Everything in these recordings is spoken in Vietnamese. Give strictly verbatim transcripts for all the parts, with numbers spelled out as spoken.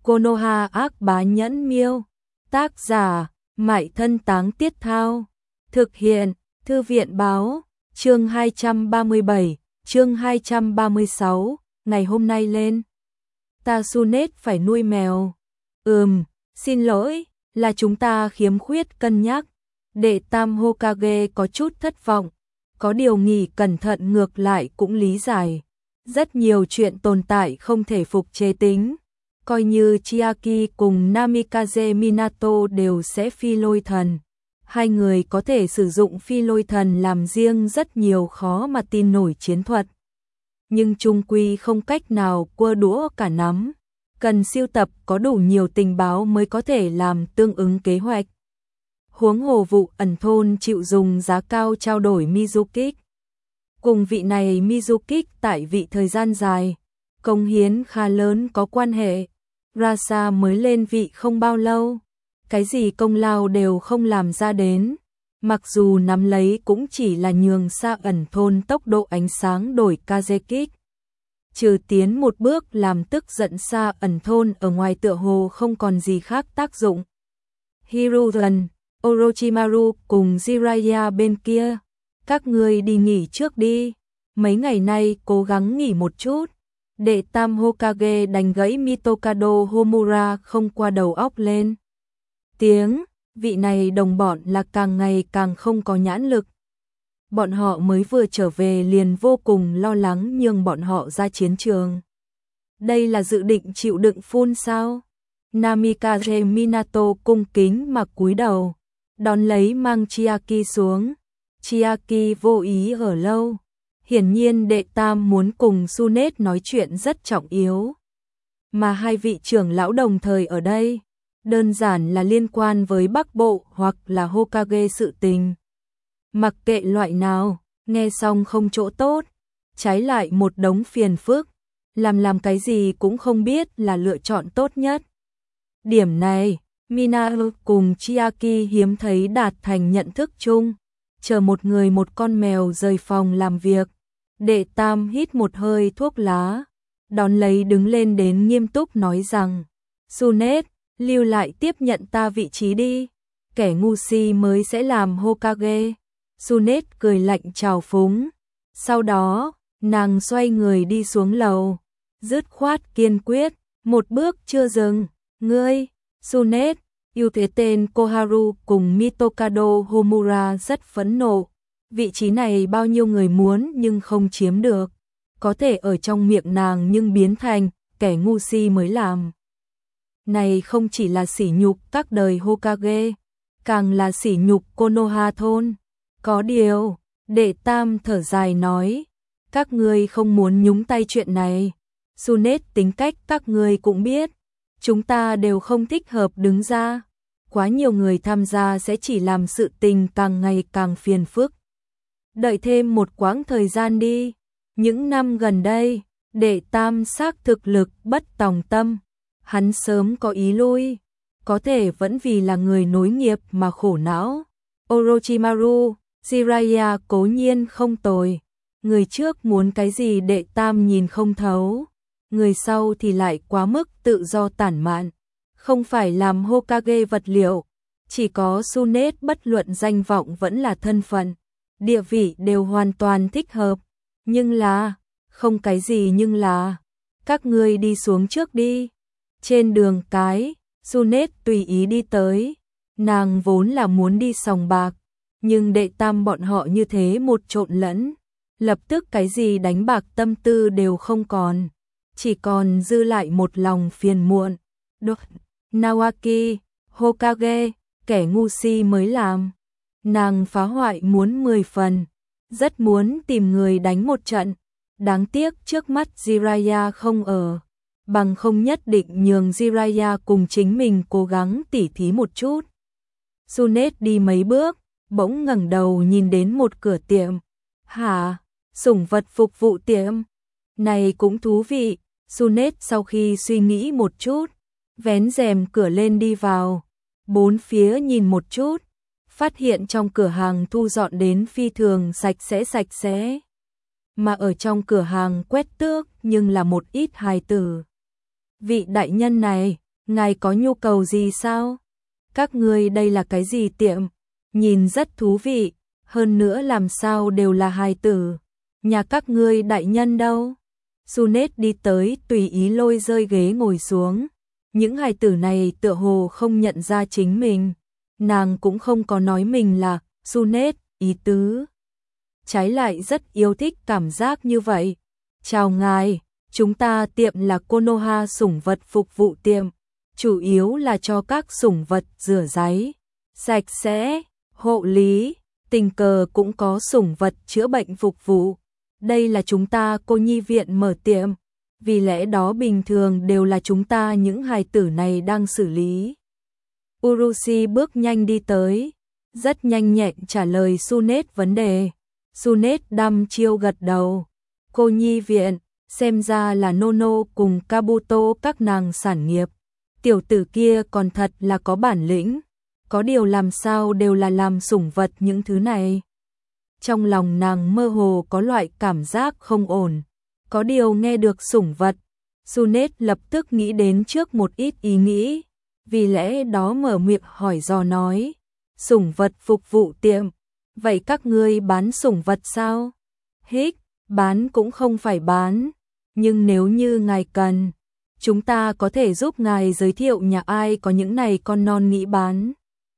Konoha ác bá nhẫn miêu. Tác giả, Mại Thân Táng Tiết Thao. Thực hiện, Thư viện báo. Chương hai trăm ba mươi bảy, chương hai trăm ba mươi sáu, ngày hôm nay lên. Ta Tsunade phải nuôi mèo. Ừm, xin lỗi, là chúng ta khiếm khuyết cân nhắc. Đệ tam Hokage có chút thất vọng. Có điều nghỉ cẩn thận ngược lại cũng lý giải. Rất nhiều chuyện tồn tại không thể phục chế tính. Coi như Chiaki cùng Namikaze Minato đều sẽ phi lôi thần. Hai người có thể sử dụng phi lôi thần làm riêng rất nhiều khó mà tin nổi chiến thuật. Nhưng chung quy không cách nào cua đũa cả nắm. Cần siêu tập có đủ nhiều tình báo mới có thể làm tương ứng kế hoạch. Huống hồ vụ ẩn thôn chịu dùng giá cao trao đổi Mizukik. Cùng vị này Mizukik tại vị thời gian dài, công hiến khá lớn có quan hệ. Rasa mới lên vị không bao lâu, cái gì công lao đều không làm ra đến. Mặc dù nắm lấy cũng chỉ là nhường xa ẩn thôn tốc độ ánh sáng đổi Kazekik. Trừ tiến một bước làm tức giận xa ẩn thôn ở ngoài tựa hồ không còn gì khác tác dụng. Hiruzen, Orochimaru cùng Jiraiya bên kia, các ngươi đi nghỉ trước đi, mấy ngày nay cố gắng nghỉ một chút. Đệ tam Hokage đánh gãy Mitokado Homura không qua đầu óc lên. Tiếng, vị này đồng bọn là càng ngày càng không có nhãn lực. Bọn họ mới vừa trở về liền vô cùng lo lắng nhường bọn họ ra chiến trường. Đây là dự định chịu đựng phun sao? Namikaze Minato cung kính mà cúi đầu, đón lấy mang Chiaki xuống. Chiaki vô ý ở lâu. Hiển nhiên đệ tam muốn cùng Tsunade nói chuyện rất trọng yếu. Mà hai vị trưởng lão đồng thời ở đây, đơn giản là liên quan với Bắc Bộ hoặc là Hokage sự tình. Mặc kệ loại nào, nghe xong không chỗ tốt, trái lại một đống phiền phức, làm làm cái gì cũng không biết là lựa chọn tốt nhất. Điểm này, Minato cùng Chiaki hiếm thấy đạt thành nhận thức chung. Chờ một người một con mèo rời phòng làm việc, đệ tam hít một hơi thuốc lá, đón lấy đứng lên đến nghiêm túc nói rằng, Tsunade, lưu lại tiếp nhận ta vị trí đi, kẻ ngu si mới sẽ làm Hokage. Tsunade cười lạnh trào phúng, sau đó, nàng xoay người đi xuống lầu, dứt khoát kiên quyết, một bước chưa dừng, ngươi, Tsunade. Yêu thế tên Koharu cùng Mitokado Homura rất phẫn nộ. Vị trí này bao nhiêu người muốn nhưng không chiếm được. Có thể ở trong miệng nàng nhưng biến thành kẻ ngu si mới làm. Này không chỉ là sỉ nhục các đời Hokage, càng là sỉ nhục Konoha thôn. Có điều, đệ tam thở dài nói, các ngươi không muốn nhúng tay chuyện này. Tsunade tính cách các ngươi cũng biết. Chúng ta đều không thích hợp đứng ra. Quá nhiều người tham gia sẽ chỉ làm sự tình càng ngày càng phiền phức. Đợi thêm một quãng thời gian đi. Những năm gần đây, đệ tam xác thực lực bất tòng tâm. Hắn sớm có ý lui. Có thể vẫn vì là người nối nghiệp mà khổ não. Orochimaru, Jiraiya cố nhiên không tồi. Người trước muốn cái gì đệ tam nhìn không thấu. Người sau thì lại quá mức tự do tản mạn, không phải làm Hokage vật liệu, chỉ có Tsunade bất luận danh vọng vẫn là thân phận, địa vị đều hoàn toàn thích hợp, nhưng là, không cái gì nhưng là, các ngươi đi xuống trước đi. Trên đường cái, Tsunade tùy ý đi tới, nàng vốn là muốn đi sòng bạc, nhưng đệ tam bọn họ như thế một trộn lẫn, lập tức cái gì đánh bạc tâm tư đều không còn. Chỉ còn dư lại một lòng phiền muộn. Đột, Nawaki, Hokage, kẻ ngu si mới làm. Nàng phá hoại muốn mười phần, rất muốn tìm người đánh một trận. Đáng tiếc trước mắt Jiraiya không ở, bằng không nhất định nhường Jiraiya cùng chính mình cố gắng tỉ thí một chút. Tsunade đi mấy bước, bỗng ngẩng đầu nhìn đến một cửa tiệm. Hả? Sủng vật phục vụ tiệm? Này cũng thú vị. Tsunade sau khi suy nghĩ một chút, vén rèm cửa lên đi vào, bốn phía nhìn một chút, phát hiện trong cửa hàng thu dọn đến phi thường sạch sẽ sạch sẽ. Mà ở trong cửa hàng quét tước nhưng là một ít hài tử. Vị đại nhân này, Ngài có nhu cầu gì sao? Các ngươi đây là cái gì tiệm? Nhìn rất thú vị, hơn nữa làm sao đều là hài tử. Nhà các ngươi đại nhân đâu? Sunet đi tới tùy ý lôi rơi ghế ngồi xuống. Những hài tử này tựa hồ không nhận ra chính mình. Nàng cũng không có nói mình là Sunet, ý tứ. Trái lại rất yêu thích cảm giác như vậy. Chào ngài, chúng ta tiệm là Konoha sủng vật phục vụ tiệm. Chủ yếu là cho các sủng vật rửa ráy, sạch sẽ, hộ lý, tình cờ cũng có sủng vật chữa bệnh phục vụ. Đây là chúng ta cô nhi viện mở tiệm, vì lẽ đó bình thường đều là chúng ta những hài tử này đang xử lý. Urushi bước nhanh đi tới, rất nhanh nhẹn trả lời Sunet vấn đề. Sunet đăm chiêu gật đầu. Cô nhi viện, xem ra là Nono cùng Kabuto các nàng sản nghiệp. Tiểu tử kia còn thật là có bản lĩnh, có điều làm sao đều là làm sủng vật những thứ này. Trong lòng nàng mơ hồ có loại cảm giác không ổn, có điều nghe được sủng vật, Sunet lập tức nghĩ đến trước một ít ý nghĩ, vì lẽ đó mở miệng hỏi dò nói, sủng vật phục vụ tiệm, vậy các ngươi bán sủng vật sao? Hích, bán cũng không phải bán, nhưng nếu như ngài cần, chúng ta có thể giúp ngài giới thiệu nhà ai có những này con non nghĩ bán.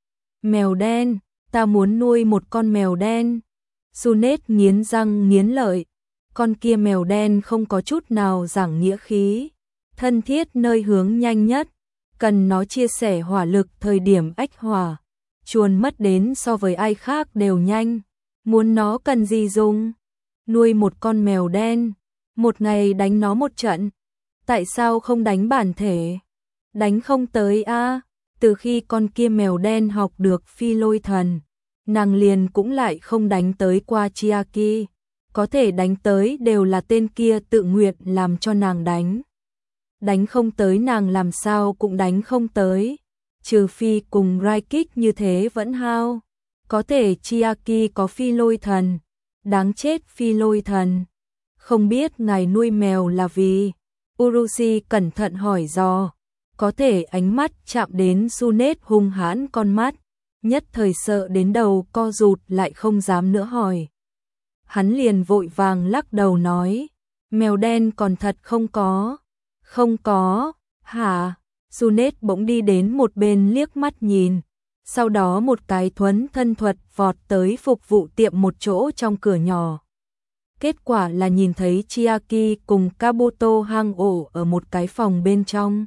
Mèo đen, ta muốn nuôi một con mèo đen. Sunet nghiến răng nghiến lợi, con kia mèo đen không có chút nào giảng nghĩa khí, thân thiết nơi hướng nhanh nhất, cần nó chia sẻ hỏa lực thời điểm ách hỏa, chuồn mất đến so với ai khác đều nhanh. Muốn nó cần gì dùng? Nuôi một con mèo đen, một ngày đánh nó một trận. Tại sao không đánh bản thể? Đánh không tới a. À? Từ khi con kia mèo đen học được phi lôi thần, nàng liền cũng lại không đánh tới qua Chiaki. Có thể đánh tới đều là tên kia tự nguyện làm cho nàng đánh. Đánh không tới nàng làm sao cũng đánh không tới. Trừ phi cùng Raikik như thế vẫn hao. Có thể Chiaki có phi lôi thần. Đáng chết phi lôi thần. Không biết ngài nuôi mèo là vì... Urushi cẩn thận hỏi dò, có thể ánh mắt chạm đến Sunet hung hãn con mắt, nhất thời sợ đến đầu co rụt lại không dám nữa hỏi. Hắn liền vội vàng lắc đầu nói, mèo đen còn thật không có, không có, hả? Sunet bỗng đi đến một bên liếc mắt nhìn, sau đó một cái thuấn thân thuật vọt tới phục vụ tiệm một chỗ trong cửa nhỏ. Kết quả là nhìn thấy Chiaki cùng Kabuto hang ổ ở một cái phòng bên trong.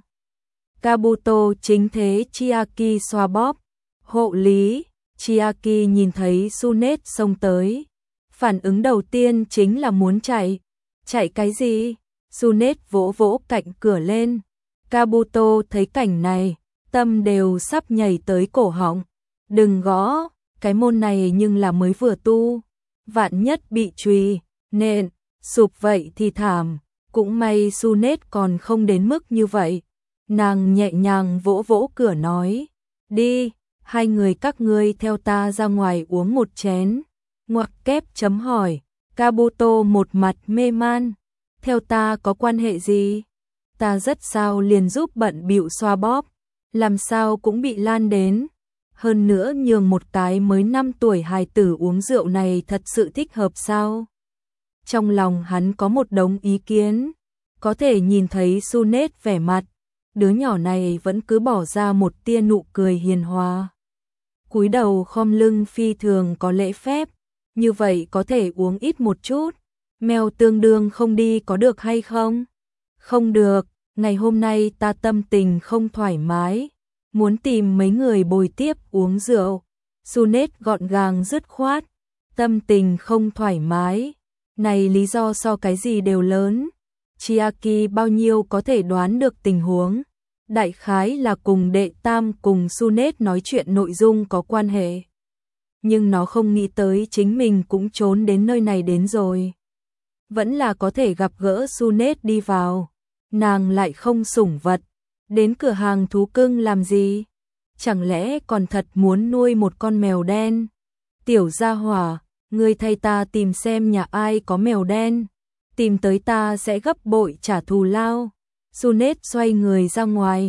Kabuto chính thế Chiaki xoa bóp, hộ lý. Chiaki nhìn thấy Sunet xông tới, phản ứng đầu tiên chính là muốn chạy. Chạy cái gì? Sunet vỗ vỗ cạnh cửa lên. Kabuto thấy cảnh này, tâm đều sắp nhảy tới cổ họng. Đừng gõ, cái môn này nhưng là mới vừa tu, vạn nhất bị chùy nện, sụp vậy thì thảm. Cũng may Sunet còn không đến mức như vậy. Nàng nhẹ nhàng vỗ vỗ cửa nói, đi, hai người các ngươi theo ta ra ngoài uống một chén. Ngoặc kép chấm hỏi, Kabuto một mặt mê man, theo ta có quan hệ gì? Ta rất sao liền giúp bận bịu xoa bóp, làm sao cũng bị lan đến. Hơn nữa nhường một cái mới năm tuổi hài tử uống rượu này thật sự thích hợp sao? Trong lòng hắn có một đống ý kiến, có thể nhìn thấy Sunet vẻ mặt, đứa nhỏ này vẫn cứ bỏ ra một tia nụ cười hiền hòa. Cúi đầu khom lưng phi thường có lễ phép, như vậy có thể uống ít một chút. Mèo tương đương không đi có được hay không? Không được, ngày hôm nay ta tâm tình không thoải mái, muốn tìm mấy người bồi tiếp uống rượu. Sunet gọn gàng dứt khoát, tâm tình không thoải mái. Này lý do so cái gì đều lớn. Chiaki bao nhiêu có thể đoán được tình huống. Đại khái là cùng đệ tam cùng Sunet nói chuyện nội dung có quan hệ. Nhưng nó không nghĩ tới chính mình cũng trốn đến nơi này đến rồi. Vẫn là có thể gặp gỡ Sunet đi vào. Nàng lại không sủng vật. Đến cửa hàng thú cưng làm gì? Chẳng lẽ còn thật muốn nuôi một con mèo đen? Tiểu gia hỏa, ngươi thay ta tìm xem nhà ai có mèo đen. Tìm tới ta sẽ gấp bội trả thù lao. Sunet xoay người ra ngoài.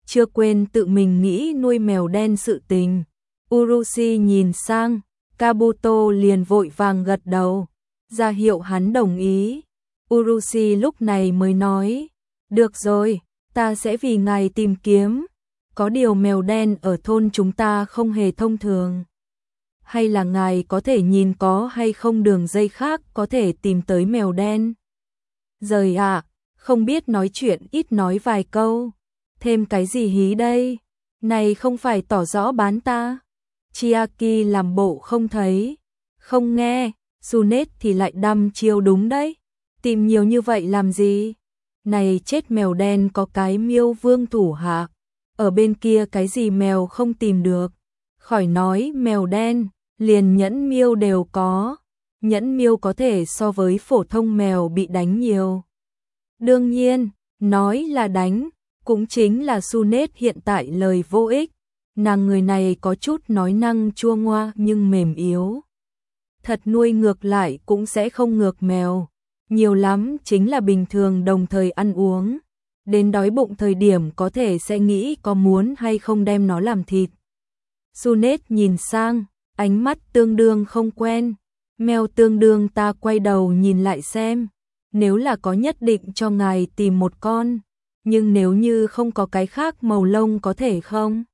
chưa quên tự mình nghĩ nuôi mèo đen sự tình. Urushi nhìn sang, Kabuto liền vội vàng gật đầu, ra hiệu hắn đồng ý. Urushi lúc này mới nói, được rồi, ta sẽ vì ngài tìm kiếm. Có điều mèo đen ở thôn chúng ta không hề thông thường. Hay là ngài có thể nhìn có hay không đường dây khác có thể tìm tới mèo đen? Rời ạ, à, không biết nói chuyện ít nói vài câu. Thêm cái gì hí đây? Này không phải tỏ rõ bán ta. Chiaki làm bộ không thấy, không nghe, Sunet thì lại đăm chiêu đúng đấy. Tìm nhiều như vậy làm gì? Này chết mèo đen có cái miêu vương thủ hạ. Ở bên kia cái gì mèo không tìm được. Khỏi nói mèo đen, liền nhẫn miêu đều có. Nhẫn miêu có thể so với phổ thông mèo bị đánh nhiều. Đương nhiên, nói là đánh, cũng chính là Sunet hiện tại lời vô ích. Nàng người này có chút nói năng chua ngoa nhưng mềm yếu. Thật nuôi ngược lại cũng sẽ không ngược mèo. Nhiều lắm chính là bình thường đồng thời ăn uống. Đến đói bụng thời điểm có thể sẽ nghĩ có muốn hay không đem nó làm thịt. Sunet nhìn sang, ánh mắt tương đương không quen. Mèo tương đương ta quay đầu nhìn lại xem. Nếu là có nhất định cho ngài tìm một con. Nhưng nếu như không có cái khác màu lông có thể không?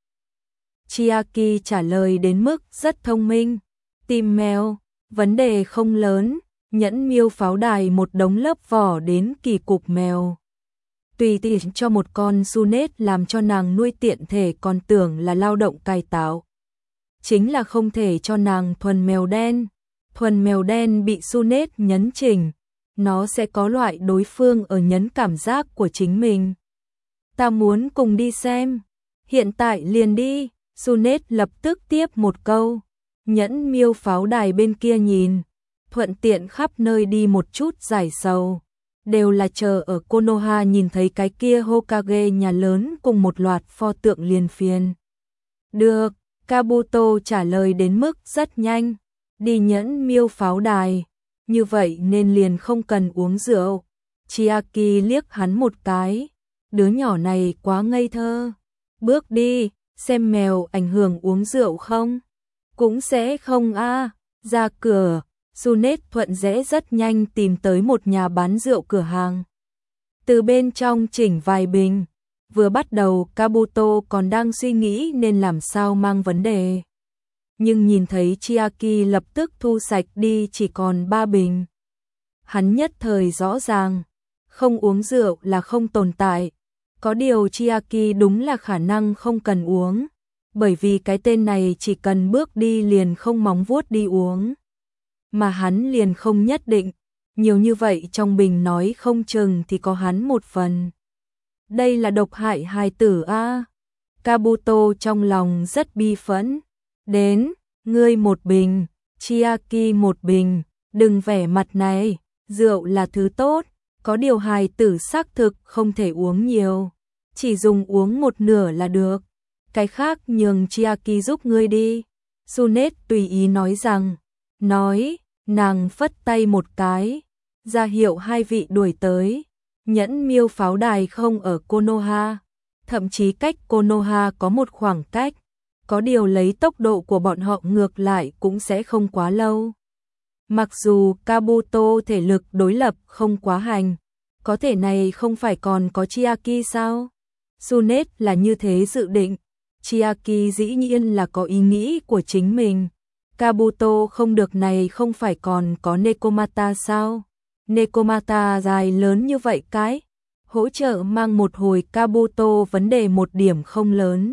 Chiaki trả lời đến mức rất thông minh. Tìm mèo, vấn đề không lớn. Nhẫn miêu pháo đài một đống lớp vỏ đến kỳ cục mèo. Tùy tiện cho một con Sunet làm cho nàng nuôi tiện thể còn tưởng là lao động cải tạo. Chính là không thể cho nàng thuần mèo đen. Thuần mèo đen bị Sunet nhấn chỉnh. Nó sẽ có loại đối phương ở nhấn cảm giác của chính mình. Ta muốn cùng đi xem. Hiện tại liền đi. Sunet lập tức tiếp một câu. Nhẫn miêu pháo đài bên kia nhìn. Thuận tiện khắp nơi đi một chút giải sầu. Đều là chờ ở Konoha nhìn thấy cái kia Hokage nhà lớn cùng một loạt pho tượng liền phiền. Được, Kabuto trả lời đến mức rất nhanh. Đi nhẫn miêu pháo đài. Như vậy nên liền không cần uống rượu. Chiaki liếc hắn một cái. Đứa nhỏ này quá ngây thơ. Bước đi, xem mèo ảnh hưởng uống rượu không? Cũng sẽ không a. À. Ra cửa, Sunet thuận dễ rất nhanh tìm tới một nhà bán rượu cửa hàng. Từ bên trong chỉnh vài bình. Vừa bắt đầu Kabuto còn đang suy nghĩ nên làm sao mang vấn đề. Nhưng nhìn thấy Chiaki lập tức thu sạch đi chỉ còn ba bình. Hắn nhất thời rõ ràng, không uống rượu là không tồn tại. Có điều Chiaki đúng là khả năng không cần uống. Bởi vì cái tên này chỉ cần bước đi liền không móng vuốt đi uống. Mà hắn liền không nhất định. Nhiều như vậy trong bình nói không chừng thì có hắn một phần. Đây là độc hại hài tử a. À. Kabuto trong lòng rất bi phẫn. Đến, ngươi một bình, Chiaki một bình, đừng vẻ mặt này, rượu là thứ tốt, có điều hài tử xác thực không thể uống nhiều, chỉ dùng uống một nửa là được, cái khác nhường Chiaki giúp ngươi đi. Sunet tùy ý nói rằng, nói, nàng phất tay một cái, ra hiệu hai vị đuổi tới, nhẫn miêu pháo đài không ở Konoha, thậm chí cách Konoha có một khoảng cách. Có điều lấy tốc độ của bọn họ ngược lại cũng sẽ không quá lâu. Mặc dù Kabuto thể lực đối lập không quá hành, có thể này không phải còn có Chiaki sao? Sunet là như thế dự định, Chiaki dĩ nhiên là có ý nghĩ của chính mình. Kabuto không được này không phải còn có Nekomata sao? Nekomata dài lớn như vậy cái, hỗ trợ mang một hồi Kabuto vấn đề một điểm không lớn.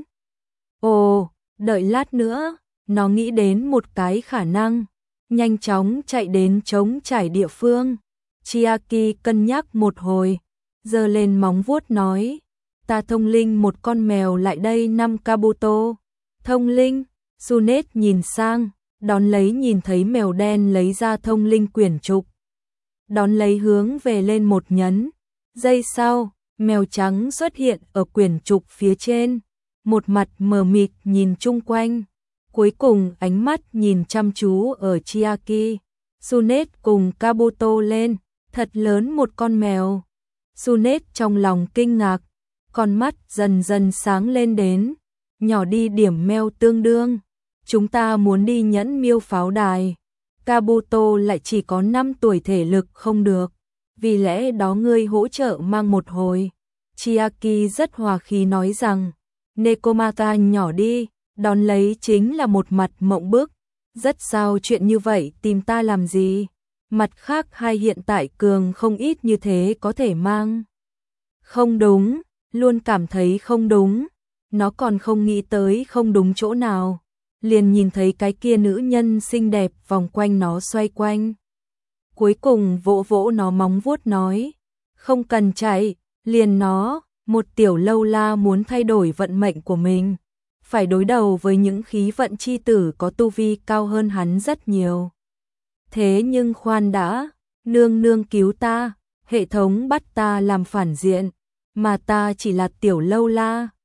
Ồ, đợi lát nữa, nó nghĩ đến một cái khả năng, nhanh chóng chạy đến trống trải địa phương. Chiaki cân nhắc một hồi, giơ lên móng vuốt nói, ta thông linh một con mèo lại đây năm Kabuto. Thông linh, Sunet nhìn sang, đón lấy nhìn thấy mèo đen lấy ra thông linh quyển trục. Đón lấy hướng về lên một nhấn, giây sau, mèo trắng xuất hiện ở quyển trục phía trên. Một mặt mờ mịt nhìn chung quanh, cuối cùng ánh mắt nhìn chăm chú ở Chiaki. Sunet cùng Kabuto lên, thật lớn một con mèo. Sunet trong lòng kinh ngạc, con mắt dần dần sáng lên đến, nhỏ đi điểm meo tương đương. Chúng ta muốn đi nhẫn miêu pháo đài. Kabuto lại chỉ có năm tuổi thể lực không được. Vì lẽ đó ngươi hỗ trợ mang một hồi. Chiaki rất hòa khí nói rằng, Nekomata nhỏ đi, đón lấy chính là một mặt mộng bức. Rất sao chuyện như vậy tìm ta làm gì? Mặt khác hai hiện tại cường không ít như thế có thể mang. Không đúng, luôn cảm thấy không đúng. Nó còn không nghĩ tới không đúng chỗ nào. Liền nhìn thấy cái kia nữ nhân xinh đẹp vòng quanh nó xoay quanh. Cuối cùng vỗ vỗ nó móng vuốt nói, không cần chạy, liền nó, một tiểu lâu la muốn thay đổi vận mệnh của mình. Phải đối đầu với những khí vận chi tử có tu vi cao hơn hắn rất nhiều. Thế nhưng khoan đã, nương nương cứu ta, hệ thống bắt ta làm phản diện, mà ta chỉ là tiểu lâu la,